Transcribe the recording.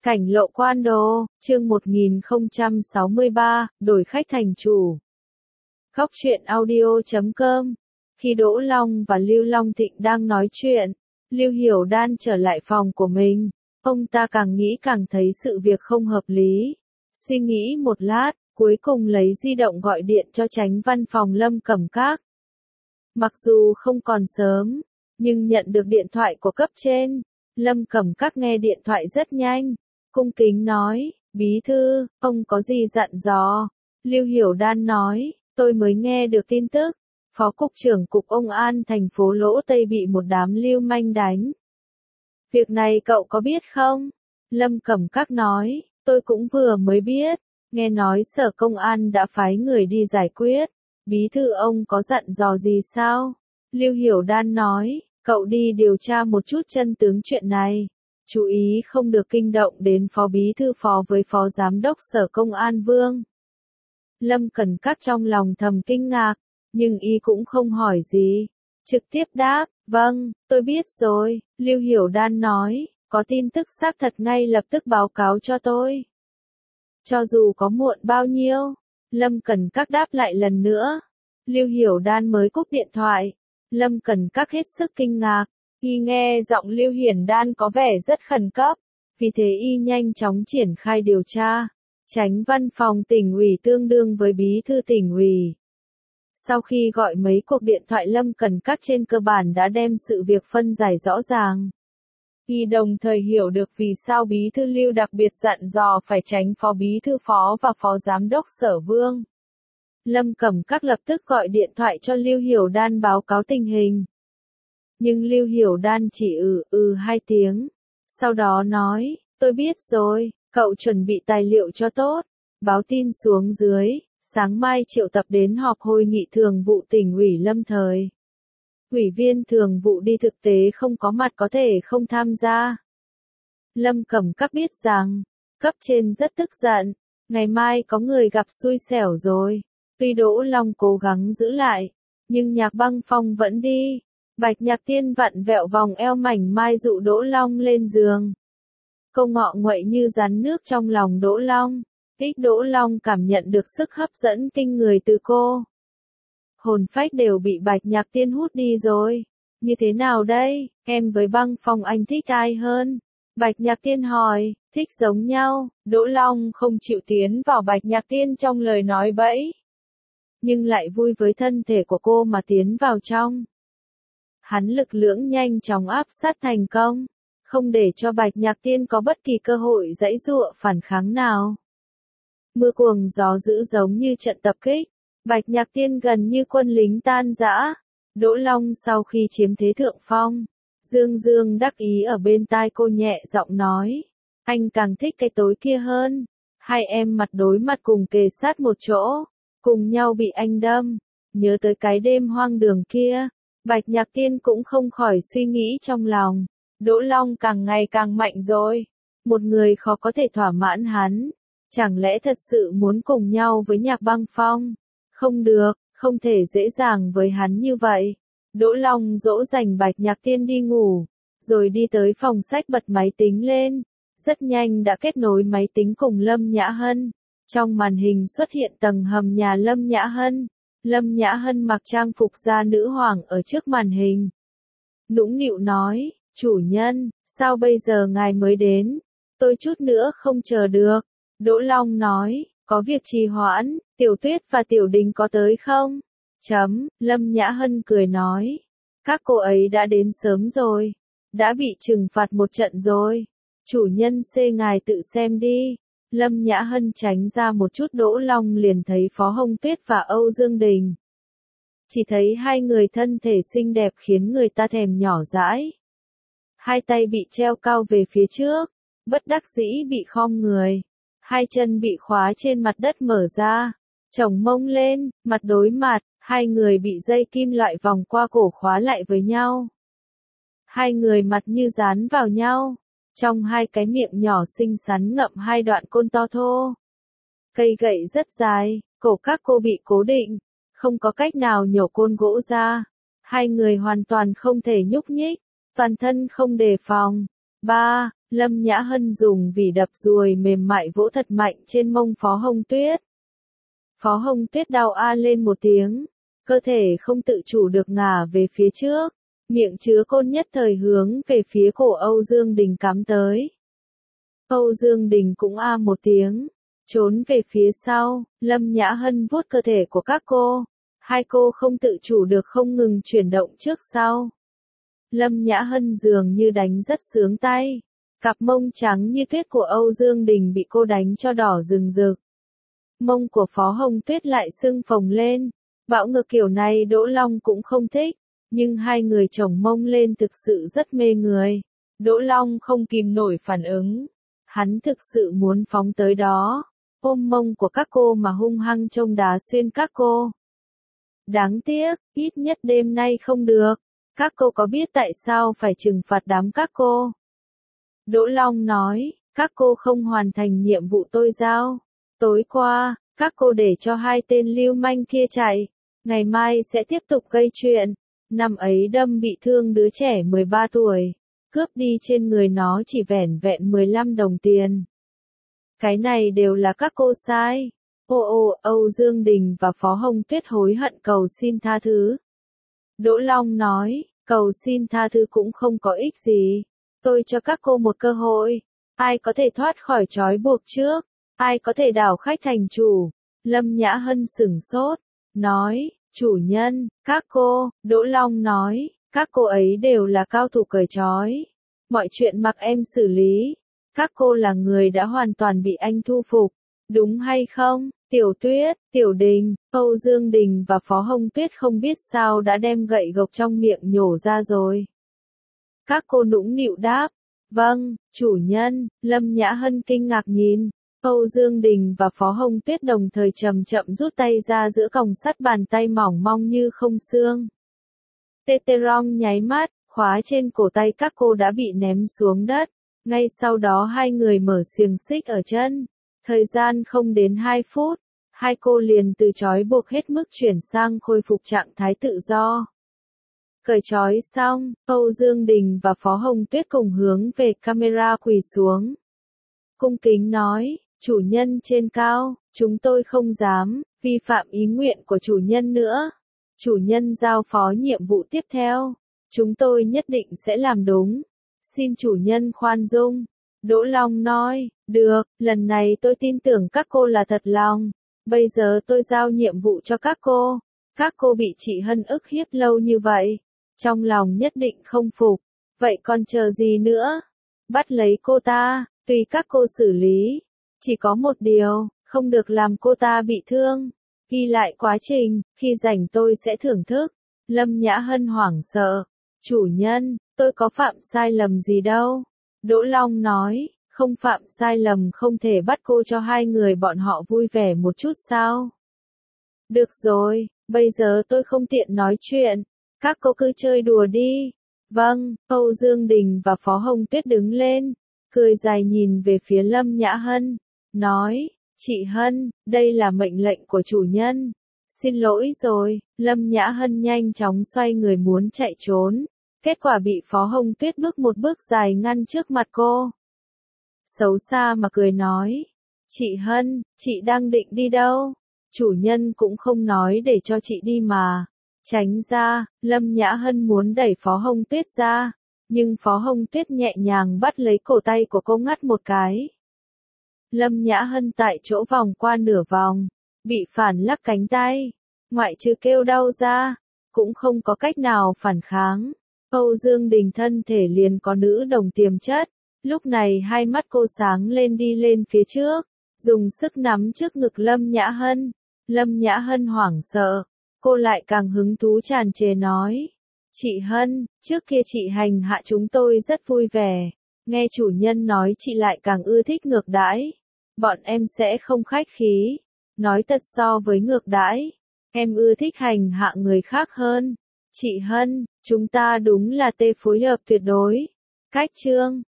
Cảnh lộ quan đồ, chương 1063, đổi khách thành chủ. Góc truyện audio.com. Khi Đỗ Long và Lưu Long Thịnh đang nói chuyện, Lưu Hiểu Đan trở lại phòng của mình. Ông ta càng nghĩ càng thấy sự việc không hợp lý. Suy nghĩ một lát, cuối cùng lấy di động gọi điện cho chánh văn phòng Lâm Cẩm Các. Mặc dù không còn sớm, nhưng nhận được điện thoại của cấp trên, Lâm Cẩm Các nghe điện thoại rất nhanh. Cung kính nói, bí thư, ông có gì dặn dò? Lưu Hiểu Đan nói, tôi mới nghe được tin tức, Phó Cục trưởng Cục Công an thành phố Lỗ Tây bị một đám lưu manh đánh. Việc này cậu có biết không? Lâm Cẩm Các nói, tôi cũng vừa mới biết, nghe nói Sở Công an đã phái người đi giải quyết. Bí thư ông có dặn dò gì sao? Lưu Hiểu Đan nói, cậu đi điều tra một chút chân tướng chuyện này. Chú ý không được kinh động đến Phó Bí thư Phó với Phó Giám đốc Sở Công an Vương. Lâm Cẩm Các trong lòng thầm kinh ngạc, nhưng y cũng không hỏi gì. Trực tiếp đáp, vâng, tôi biết rồi. Lưu Hiểu Đan nói, có tin tức xác thật ngay lập tức báo cáo cho tôi. Cho dù có muộn bao nhiêu, Lâm Cẩm Các đáp lại lần nữa. Lưu Hiểu Đan mới cúp điện thoại. Lâm Cẩm Các hết sức kinh ngạc. Y nghe giọng Lưu Hiển Đan có vẻ rất khẩn cấp, vì thế y nhanh chóng triển khai điều tra. Chánh văn phòng tỉnh ủy tương đương với bí thư tỉnh ủy. Sau khi gọi mấy cuộc điện thoại Lâm Cẩm Các trên cơ bản đã đem sự việc phân giải rõ ràng. Y đồng thời hiểu được vì sao bí thư Lưu đặc biệt dặn dò phải tránh Phó Bí thư Phó và Phó Giám đốc Sở Vương. Lâm Cẩm Các lập tức gọi điện thoại cho Lưu Hiểu Đan báo cáo tình hình. Nhưng Lưu Hiểu Đan chỉ hai tiếng. Sau đó nói, tôi biết rồi, cậu chuẩn bị tài liệu cho tốt. Báo tin xuống dưới, sáng mai triệu tập đến họp hội nghị thường vụ tỉnh ủy Lâm thời. Ủy viên thường vụ đi thực tế không có mặt có thể không tham gia. Lâm Cẩm Các biết rằng, cấp trên rất tức giận, ngày mai có người gặp xui xẻo rồi. Tuy Đỗ Long cố gắng giữ lại, nhưng Nhạc Băng Phong vẫn đi. Bạch Nhạc Tiên vặn vẹo vòng eo mảnh mai dụ Đỗ Long lên giường. Câu ngọ nguậy như rắn nước trong lòng Đỗ Long. Đỗ Long cảm nhận được sức hấp dẫn kinh người từ cô. Hồn phách đều bị Bạch Nhạc Tiên hút đi rồi. Như thế nào đây, em với Băng Phong anh thích ai hơn? Bạch Nhạc Tiên hỏi, thích giống nhau. Đỗ Long không chịu tiến vào Bạch Nhạc Tiên trong lời nói bẫy, nhưng lại vui với thân thể của cô mà tiến vào trong. Hắn lực lưỡng nhanh chóng áp sát thành công, không để cho Bạch Nhạc Tiên có bất kỳ cơ hội giãy giụa phản kháng nào. Mưa cuồng gió dữ giống như trận tập kích, Bạch Nhạc Tiên gần như quân lính tan rã. Đỗ Long sau khi chiếm thế thượng phong, Dương Dương đắc ý ở bên tai cô nhẹ giọng nói, anh càng thích cái tối kia hơn. Hai em mặt đối mặt cùng kề sát một chỗ, cùng nhau bị anh đâm. Nhớ tới cái đêm hoang đường kia, Bạch Nhạc Tiên cũng không khỏi suy nghĩ trong lòng. Đỗ Long càng ngày càng mạnh rồi. Một người khó có thể thỏa mãn hắn. Chẳng lẽ thật sự muốn cùng nhau với Nhạc Băng Phong? Không được, không thể dễ dàng với hắn như vậy. Đỗ Long dỗ dành Bạch Nhạc Tiên đi ngủ, rồi đi tới phòng sách bật máy tính lên. Rất nhanh đã kết nối máy tính cùng Lâm Nhã Hân. Trong màn hình xuất hiện tầng hầm nhà Lâm Nhã Hân. Lâm Nhã Hân mặc trang phục gia nữ hoàng ở trước màn hình. Nũng nịu nói, chủ nhân, sao bây giờ ngài mới đến? Tôi chút nữa không chờ được. Đỗ Long nói, có việc trì hoãn, Tiểu Tuyết và Tiểu Đình có tới không? Lâm Nhã Hân cười nói, các cô ấy đã đến sớm rồi, đã bị trừng phạt một trận rồi. Chủ nhân ngài tự xem đi. Lâm Nhã Hân tránh ra một chút. Đỗ Long liền thấy Phó Hồng Tuyết và Âu Dương Đình. Chỉ thấy hai người thân thể xinh đẹp khiến người ta thèm nhỏ dãi. Hai tay bị treo cao về phía trước, bất đắc dĩ bị khom người. Hai chân bị khóa trên mặt đất mở ra, chồng mông lên, mặt đối mặt, hai người bị dây kim loại vòng qua cổ khóa lại với nhau. Hai người mặt như dán vào nhau. Trong hai cái miệng nhỏ xinh xắn ngậm hai đoạn côn to thô. Cây gậy rất dài, cổ các cô bị cố định, không có cách nào nhổ côn gỗ ra. Hai người hoàn toàn không thể nhúc nhích, toàn thân không đề phòng. Lâm Nhã Hân dùng vỉ đập ruồi mềm mại vỗ thật mạnh trên mông Phó Hồng Tuyết. Phó Hồng Tuyết đau a lên một tiếng, cơ thể không tự chủ được ngả về phía trước, miệng chứa côn nhất thời hướng về phía cổ Âu Dương Đình cắm tới. Âu Dương Đình cũng a một tiếng, trốn về phía sau. Lâm Nhã Hân vuốt cơ thể của các cô, hai cô không tự chủ được không ngừng chuyển động trước sau. Lâm Nhã Hân dường như đánh rất sướng tay, cặp mông trắng như tuyết của Âu Dương Đình bị cô đánh cho đỏ rừng rực. Mông của Phó Hồng Tuyết lại sưng phồng lên, bạo ngược kiểu này Đỗ Long cũng không thích, nhưng hai người chồng mông lên thực sự rất mê người. Đỗ Long không kìm nổi phản ứng, hắn thực sự muốn phóng tới đó, ôm mông của các cô mà hung hăng chông đá xuyên các cô. Đáng tiếc, ít nhất đêm nay không được. Các cô có biết tại sao phải trừng phạt đám các cô? Đỗ Long nói, các cô không hoàn thành nhiệm vụ tôi giao. Tối qua, các cô để cho hai tên lưu manh kia chạy, ngày mai sẽ tiếp tục gây chuyện. Năm ấy đâm bị thương đứa trẻ 13 tuổi, cướp đi trên người nó chỉ vẻn vẹn 15 đồng tiền. Cái này đều là các cô sai. Âu Dương Đình và Phó Hồng Tuyết hối hận cầu xin tha thứ. Đỗ Long nói, cầu xin tha thứ cũng không có ích gì. Tôi cho các cô một cơ hội. Ai có thể thoát khỏi trói buộc trước? Ai có thể đảo khách thành chủ? Lâm Nhã Hân sửng sốt, nói, chủ nhân, các cô. Đỗ Long nói, các cô ấy đều là cao thủ cởi trói. Mọi chuyện mặc em xử lý. Các cô là người đã hoàn toàn bị anh thu phục. Đúng hay không? Tiểu Tuyết, Tiểu Đình, Âu Dương Đình và Phó Hồng Tuyết không biết sao đã đem gậy gộc trong miệng nhổ ra rồi. Các cô nũng nịu đáp, vâng, chủ nhân. Lâm Nhã Hân kinh ngạc nhìn, Âu Dương Đình và Phó Hồng Tuyết đồng thời chậm chậm rút tay ra giữa còng sắt bàn tay mỏng mong như không xương. Teterong nháy mắt, khóa trên cổ tay các cô đã bị ném xuống đất, ngay sau đó hai người mở xiềng xích ở chân. Thời gian không đến 2 phút, hai cô liền từ trói buộc hết mức chuyển sang khôi phục trạng thái tự do. Cởi trói xong, Âu Dương Đình và Phó Hồng Tuyết cùng hướng về camera quỳ xuống. Cung kính nói, chủ nhân trên cao, chúng tôi không dám vi phạm ý nguyện của chủ nhân nữa. Chủ nhân giao phó nhiệm vụ tiếp theo, chúng tôi nhất định sẽ làm đúng. Xin chủ nhân khoan dung. Đỗ Long nói, được, lần này tôi tin tưởng các cô là thật lòng. Bây giờ tôi giao nhiệm vụ cho các cô. Các cô bị chị Hân ức hiếp lâu như vậy, trong lòng nhất định không phục. Vậy còn chờ gì nữa? Bắt lấy cô ta, tùy các cô xử lý. Chỉ có một điều, không được làm cô ta bị thương. Ghi lại quá trình, khi rảnh tôi sẽ thưởng thức. Lâm Nhã Hân hoảng sợ. Chủ nhân, tôi có phạm sai lầm gì đâu. Đỗ Long nói, không phạm sai lầm không thể bắt cô cho hai người bọn họ vui vẻ một chút sao? Được rồi, bây giờ tôi không tiện nói chuyện. Các cô cứ chơi đùa đi. Vâng, Âu Dương Đình và Phó Hồng Tuyết đứng lên, cười dài nhìn về phía Lâm Nhã Hân, nói, chị Hân, đây là mệnh lệnh của chủ nhân. Xin lỗi rồi. Lâm Nhã Hân nhanh chóng xoay người muốn chạy trốn. Kết quả bị Phó Hồng Tuyết bước một bước dài ngăn trước mặt cô. Xấu xa mà cười nói, chị Hân, chị đang định đi đâu? Chủ nhân cũng không nói để cho chị đi mà. Tránh ra. Lâm Nhã Hân muốn đẩy Phó Hồng Tuyết ra, nhưng Phó Hồng Tuyết nhẹ nhàng bắt lấy cổ tay của cô ngắt một cái. Lâm Nhã Hân tại chỗ vòng qua nửa vòng, bị phản lắc cánh tay, ngoại trừ kêu đau ra, cũng không có cách nào phản kháng. Âu Dương Đình thân thể liền có nữ đồng tiềm chất, lúc này hai mắt cô sáng lên đi lên phía trước, dùng sức nắm trước ngực Lâm Nhã Hân. Lâm Nhã Hân hoảng sợ, cô lại càng hứng thú tràn trề nói, chị Hân, trước kia chị hành hạ chúng tôi rất vui vẻ, nghe chủ nhân nói chị lại càng ưa thích ngược đãi. Bọn em sẽ không khách khí, nói thật so với ngược đãi, em ưa thích hành hạ người khác hơn. Chị Hân, chúng ta đúng là tê phối hợp tuyệt đối. Cách chương